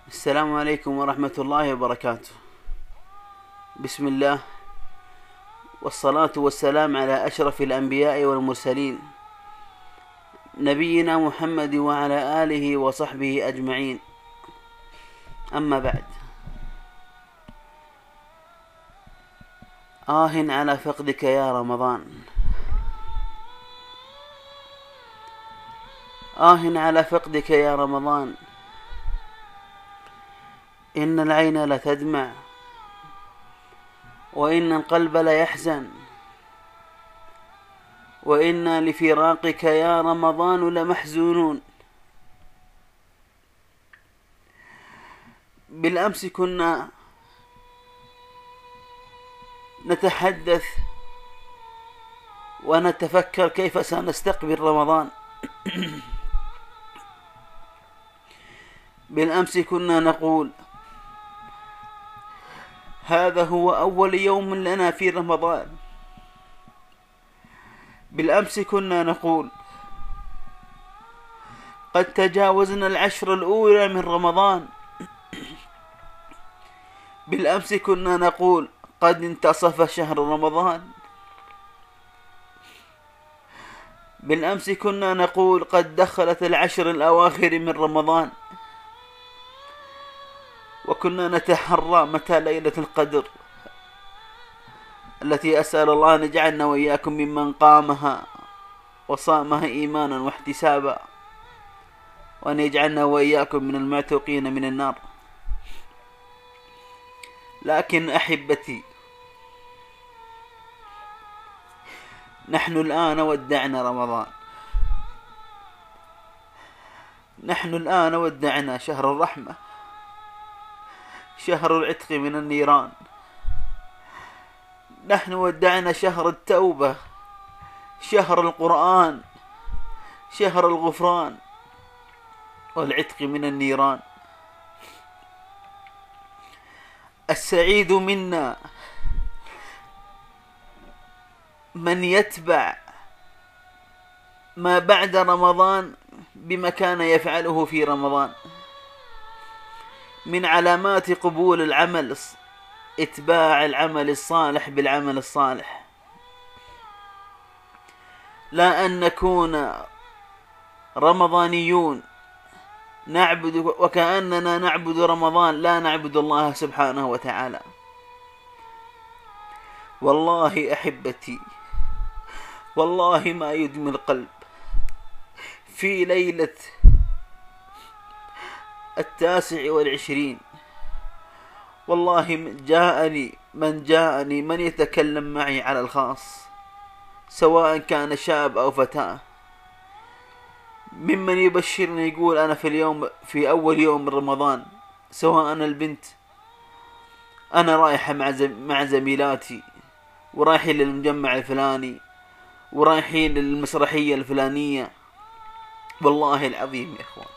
السلام عليكم ورحمة الله وبركاته. بسم الله والصلاة والسلام على أشرف الأنبياء والمرسلين نبينا محمد وعلى آله وصحبه أجمعين. أما بعد، على فقدك يا رمضان، على فقدك يا رمضان، إن العين لتدمع وإن القلب ليحزن، وإنا لفراقك يا رمضان لمحزونون. بالأمس كنا نتحدث ونتفكر كيف سنستقبل رمضان. بالأمس كنا نقول هذا هو أول يوم لنا في رمضان. بالأمس كنا نقول قد تجاوزنا العشر الأولى من رمضان. بالأمس كنا نقول قد انتصف شهر رمضان. بالأمس كنا نقول قد دخلت العشر الأواخر من رمضان، وكنا نتحرى متى ليلة القدر التي أسأل الله أن يجعلنا وإياكم ممن قامها وصامها إيمانا واحتسابا، وأن يجعلنا وإياكم من المعتوقين من النار. لكن أحبتي، نحن الآن ودعنا رمضان، نحن الآن ودعنا شهر الرحمة، شهر العتق من النيران. نحن ودعنا شهر التوبة، شهر القرآن، شهر الغفران والعتق من النيران. السعيد منا من يتبع ما بعد رمضان بما كان يفعله في رمضان. من علامات قبول العمل اتباع العمل الصالح بالعمل الصالح، لا أن نكون رمضانيون نعبد وكأننا نعبد رمضان، لا نعبد الله سبحانه وتعالى. والله أحبتي، والله ما يدمي القلب في ليلة 29، والله جاءني من يتكلم معي على الخاص، سواء كان شاب أو فتاة، ممن يبشرني يقول أنا في أول يوم من رمضان، سواء أنا البنت أنا رايحة مع زميلاتي ورايحين للمجمع الفلاني ورايحين للمسرحية الفلانية. والله العظيم يا إخوان،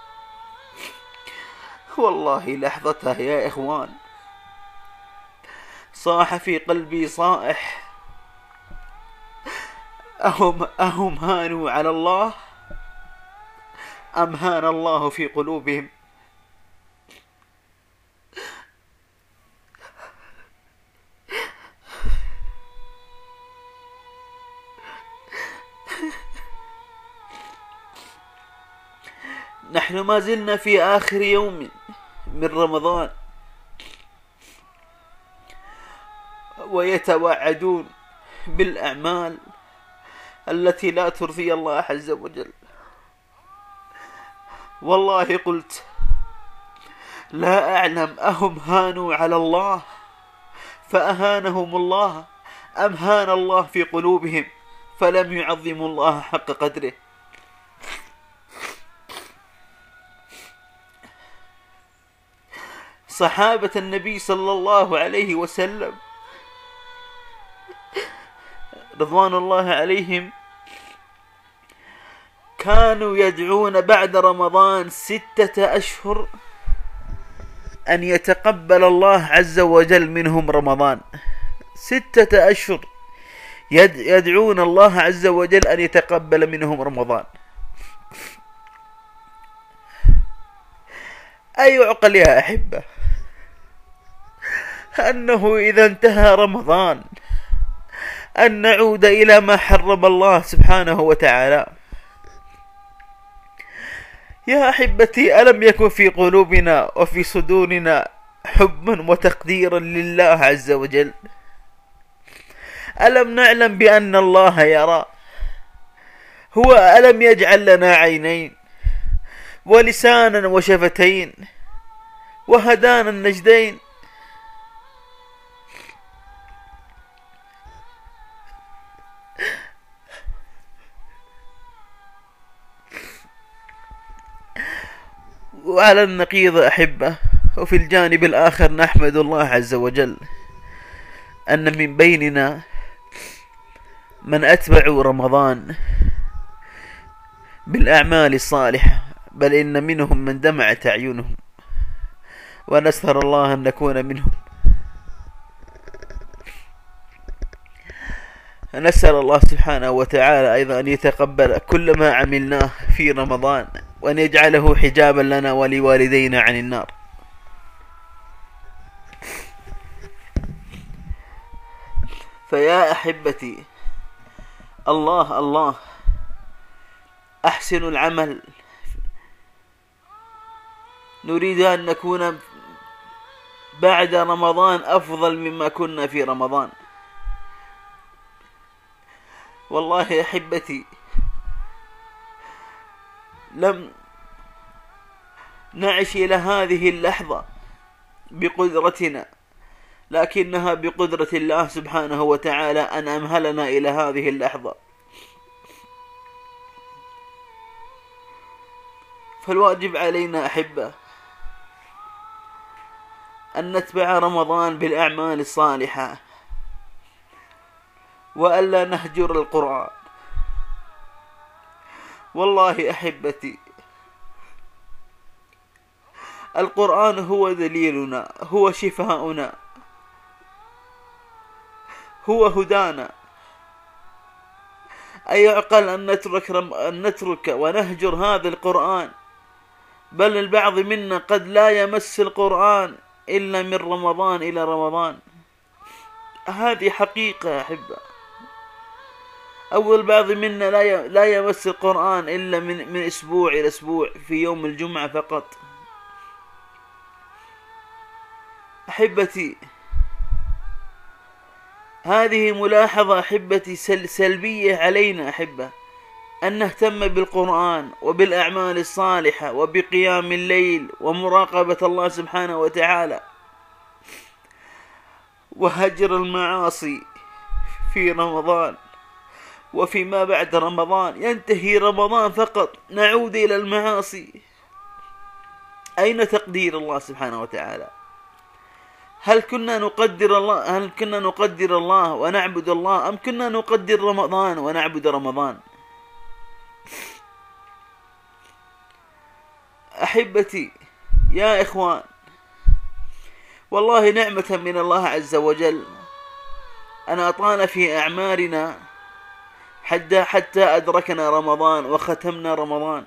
والله لحظتها يا إخوان صاح في قلبي صائح، أهم هانوا على الله أم هان الله في قلوبهم؟ نحن ما زلنا في آخر يوم من رمضان، ويتوعدون بالأعمال التي لا ترضي الله عز وجل. والله قلت لا أعلم أهم هانوا على الله فأهانهم الله أم هان الله في قلوبهم فلم يعظموا الله حق قدره. صحابة النبي صلى الله عليه وسلم رضوان الله عليهم كانوا يدعون بعد رمضان 6 أشهر أن يتقبل الله عز وجل منهم رمضان. 6 أشهر يدعون الله عز وجل أن يتقبل منهم رمضان. أي عقل يا أحبة أنه إذا انتهى رمضان أن نعود إلى ما حرم الله سبحانه وتعالى؟ يا أحبتي، ألم يكن في قلوبنا وفي صدورنا حبا وتقديرا لله عز وجل؟ ألم نعلم بأن الله يرى؟ هو ألم يجعل لنا عينين ولسانا وشفتين وهدانا النجدين؟ وعلى النقيض أحبة، وفي الجانب الآخر نحمد الله عز وجل أن من بيننا من أتبعوا رمضان بالأعمال الصالحة، بل إن منهم من دمعت أعينهم، ونسأل الله أن نكون منهم. نسأل الله سبحانه وتعالى أيضا أن يتقبل كل ما عملناه في رمضان، وأن يجعله حجابا لنا ولوالدينا عن النار. فيا أحبتي، الله الله، أحسنوا العمل، نريد أن نكون بعد رمضان أفضل مما كنا في رمضان. والله يا أحبتي لم نعش إلى هذه اللحظة بقدرتنا، لكنها بقدرة الله سبحانه وتعالى أن أمهلنا إلى هذه اللحظة. فالواجب علينا أحبة أن نتبع رمضان بالأعمال الصالحة، وألا نهجر القرآن. والله أحبتي القرآن هو دليلنا، هو شفاؤنا، هو هدانا. أيعقل أن نترك ونهجر هذا القرآن؟ بل البعض منا قد لا يمس القرآن إلا من رمضان إلى رمضان. هذه حقيقة يا أحبة. أول بعض منا لا يمس القرآن إلا من أسبوع إلى أسبوع في يوم الجمعة فقط. أحبتي، هذه ملاحظة أحبتي سلبية علينا أحبة، أن نهتم بالقرآن وبالأعمال الصالحة وبقيام الليل ومراقبة الله سبحانه وتعالى، وهجر المعاصي في رمضان وفيما بعد رمضان. ينتهي رمضان فقط نعود إلى المعاصي. أين تقدير الله سبحانه وتعالى؟ هل كنا نقدر الله ونعبد الله، أم كنا نقدر رمضان ونعبد رمضان؟ أحبتي يا إخوان، والله نعمة من الله عز وجل أن أطال في أعمارنا حتى أدركنا رمضان وختمنا رمضان.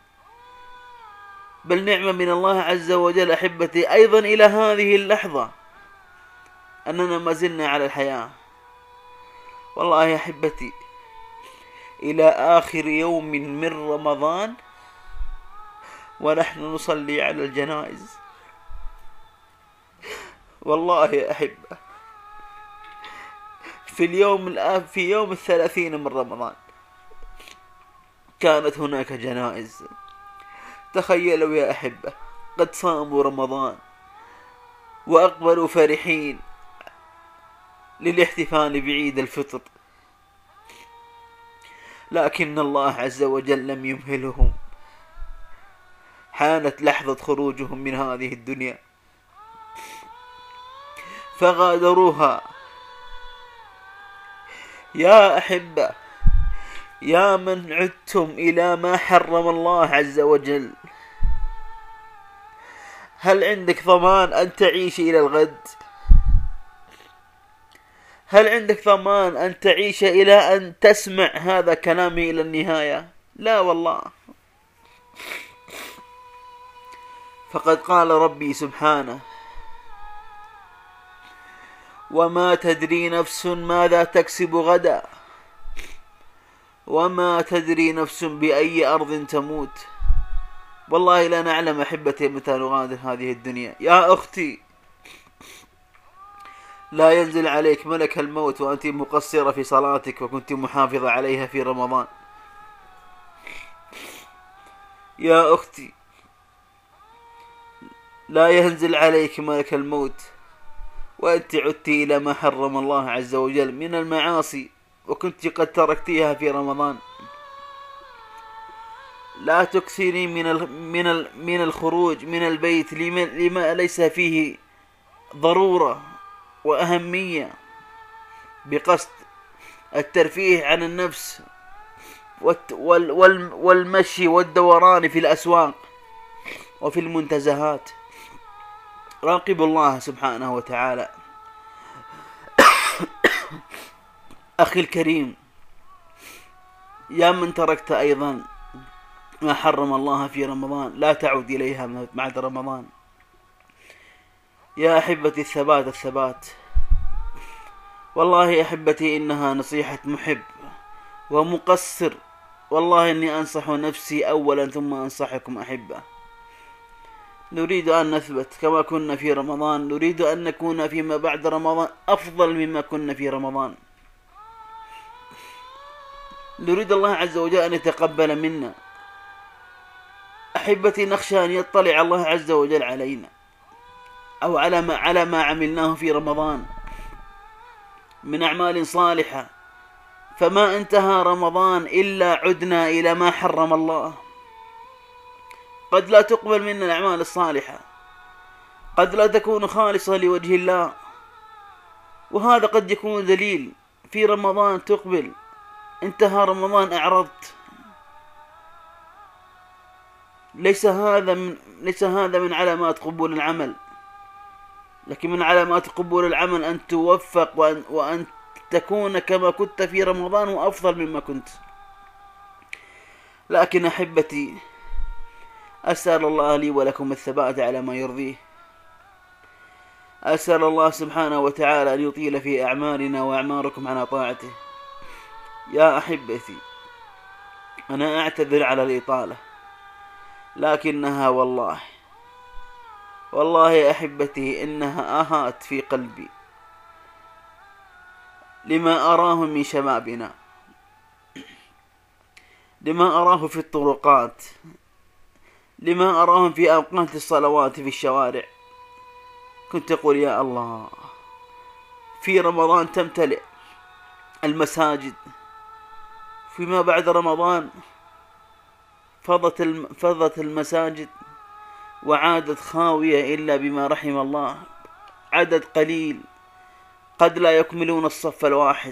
بل نعمة من الله عز وجل أحبتي أيضا إلى هذه اللحظة أننا ما زلنا على الحياة. والله يا أحبتي إلى آخر يوم من رمضان ونحن نصلي على الجنائز. والله يا أحبة في يوم 30 من رمضان كانت هناك جنائز. تخيلوا يا أحبة، قد صاموا رمضان وأقبلوا فرحين للاحتفال بعيد الفطر، لكن الله عز وجل لم يمهلهم. حانت لحظة خروجهم من هذه الدنيا فغادروها. يا أحبة، يا من عدتم إلى ما حرم الله عز وجل، هل عندك ضمان أن تعيش إلى الغد؟ هل عندك ضمان أن تعيش إلى أن تسمع هذا كلامي إلى النهاية؟ لا والله. فقد قال ربي سبحانه: وما تدري نفس ماذا تكسب غدا وما تدري نفس بأي أرض تموت. والله لا نعلم أحبتي متى نغادر هذه الدنيا. يا أختي، لا ينزل عليك ملك الموت وأنت مقصرة في صلاتك وكنت محافظة عليها في رمضان. يا أختي، لا ينزل عليك ملك الموت وأنت عدت إلى ما حرم الله عز وجل من المعاصي وكنت قد تركتيها في رمضان. لا تكثري من الخروج من البيت لما ليس فيه ضرورة وأهمية، بقصد الترفيه عن النفس والمشي والدوران في الأسواق وفي المنتزهات. راقبوا الله سبحانه وتعالى. أخي الكريم، يا من تركت أيضا ما حرم الله في رمضان، لا تعود إليها بعد رمضان. يا أحبتي، الثبات. والله أحبتي إنها نصيحة محب ومقصر. والله إني أنصح نفسي أولا ثم أنصحكم أحبة. نريد أن نثبت كما كنا في رمضان، نريد أن نكون فيما بعد رمضان أفضل مما كنا في رمضان. نريد الله عز وجل أن يتقبل منا. أحبتي، نخشى أن يطلع الله عز وجل علينا أو على ما عملناه في رمضان من أعمال صالحة، فما انتهى رمضان إلا عدنا إلى ما حرم الله. قد لا تقبل منا الأعمال الصالحة، قد لا تكون خالصة لوجه الله، وهذا قد يكون دليل. في رمضان تقبل، انتهى رمضان أعرضت. ليس هذا من علامات قبول العمل، لكن من علامات قبول العمل أن توفق وأن تكون كما كنت في رمضان وأفضل مما كنت. لكن أحبتي، أسأل الله لي ولكم الثبات على ما يرضيه. أسأل الله سبحانه وتعالى أن يطيل في أعمارنا وأعماركم على طاعته. يا أحبتي، أنا أعتذر على الإطالة، لكنها والله يا أحبتي إنها آهات في قلبي لما أراه من شبابنا، لما أراه في الطرقات، لما أراهم في أوقات الصلوات في الشوارع. كنت أقول يا الله، في رمضان تمتلئ المساجد، فيما بعد رمضان فضت المساجد وعادت خاوية إلا بما رحم الله. عدد قليل قد لا يكملون الصف الواحد.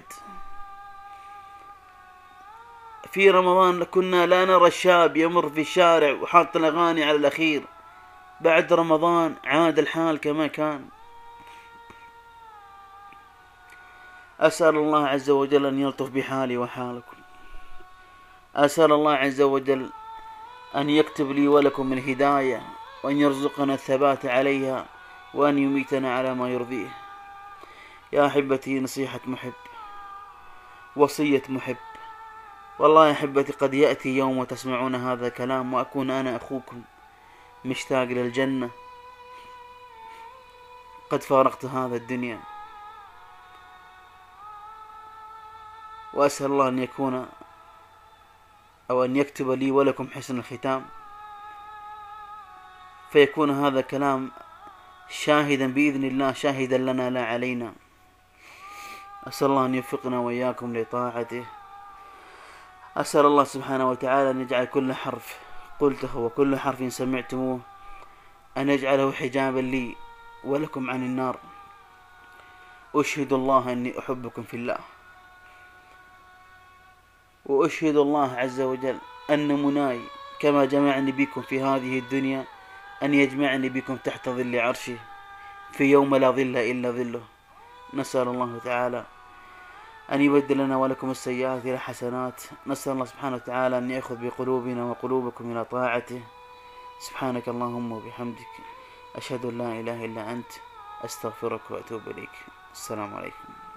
في رمضان كنا لا نرى الشاب يمر في الشارع وحاط الأغاني على الأخير. بعد رمضان عاد الحال كما كان. أسأل الله عز وجل أن يلطف بحالي وحالكم. أسأل الله عز وجل أن يكتب لي ولكم الهداية، وأن يرزقنا الثبات عليها، وأن يميتنا على ما يرضيه. يا أحبتي، نصيحة محب، وصية محب. والله يا أحبتي، قد يأتي يوم وتسمعون هذا الكلام وأكون أنا أخوكم مشتاق للجنة، قد فارقت هذا الدنيا. وأسأل الله أن يكون أو أن يكتب لي ولكم حسن الختام، فيكون هذا الكلام شاهدا بإذن الله، شاهدا لنا لا علينا. أسأل الله أن يوفقنا وإياكم لطاعته. أسأل الله سبحانه وتعالى أن يجعل كل حرف قلته وكل حرف سمعتموه أن يجعله حجابا لي ولكم عن النار. أشهد الله أني أحبكم في الله، وأشهد الله عز وجل أن مناي كما جمعني بكم في هذه الدنيا أن يجمعني بكم تحت ظل عرشه في يوم لا ظل إلا ظله. نسأل الله تعالى أن يبدل لنا ولكم السيئات إلى حسنات. نسأل الله سبحانه وتعالى أن يأخذ بقلوبنا وقلوبكم إلى طاعته. سبحانك اللهم وبحمدك، أشهد أن لا إله إلا أنت، أستغفرك وأتوب إليك. السلام عليكم.